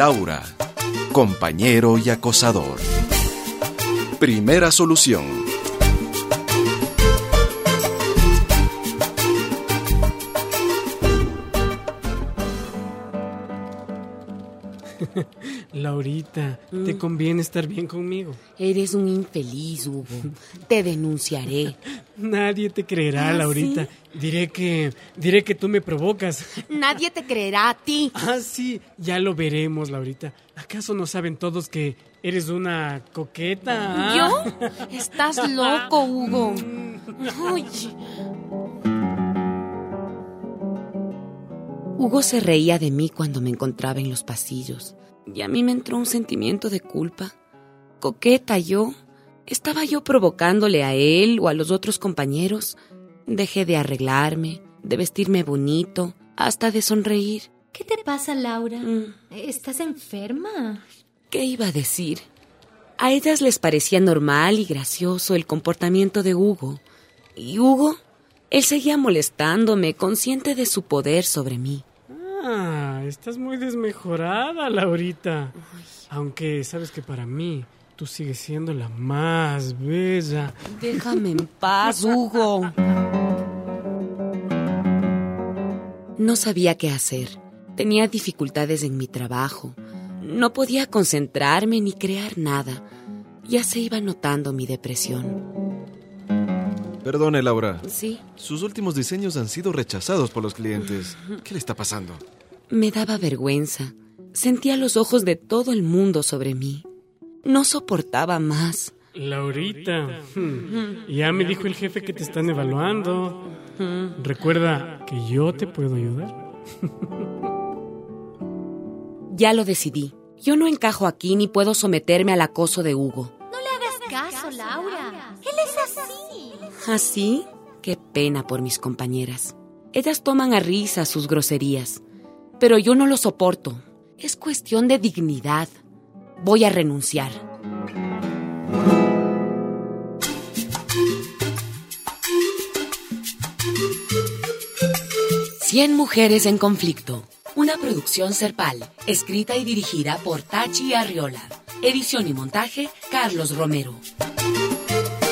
Laura, compañero y acosador. Primera solución. Laurita, te conviene estar bien conmigo. Eres un infeliz, Hugo. Te denunciaré. Nadie te creerá, Laurita. ¿Sí? Diré que tú me provocas. Nadie te creerá a ti. Ah, sí, ya lo veremos, Laurita. ¿Acaso no saben todos que eres una coqueta? ¿Yo? Estás loco, Hugo. Ay. Hugo se reía de mí cuando me encontraba en los pasillos. Y a mí me entró un sentimiento de culpa. Coqueta yo. ¿Estaba yo provocándole a él o a los otros compañeros? Dejé de arreglarme, de vestirme bonito, hasta de sonreír. ¿Qué te pasa, Laura? ¿Estás enferma? ¿Qué iba a decir? A ellas les parecía normal y gracioso el comportamiento de Hugo. ¿Y Hugo? Él seguía molestándome, consciente de su poder sobre mí. Ah, estás muy desmejorada, Laurita. Aunque sabes que para mí tú sigues siendo la más bella. Déjame en paz, Hugo. No sabía qué hacer. Tenía dificultades en mi trabajo. No podía concentrarme ni crear nada. Ya se iba notando mi depresión. Perdone, Laura. Sí. Sus últimos diseños han sido rechazados por los clientes. ¿Qué le está pasando? Me daba vergüenza. Sentía los ojos de todo el mundo sobre mí. No soportaba más. Laurita, ya me dijo el jefe que te están evaluando. Recuerda que yo te puedo ayudar. Ya lo decidí. Yo no encajo aquí ni puedo someterme al acoso de Hugo. No le hagas caso, Laura. Él es así. ¿Así? Qué pena por mis compañeras. Ellas toman a risa sus groserías. Pero yo no lo soporto. Es cuestión de dignidad. Voy a renunciar. Cien mujeres en conflicto. Una producción Serpal, escrita y dirigida por Tachi Arriola. Edición y montaje, Carlos Romero.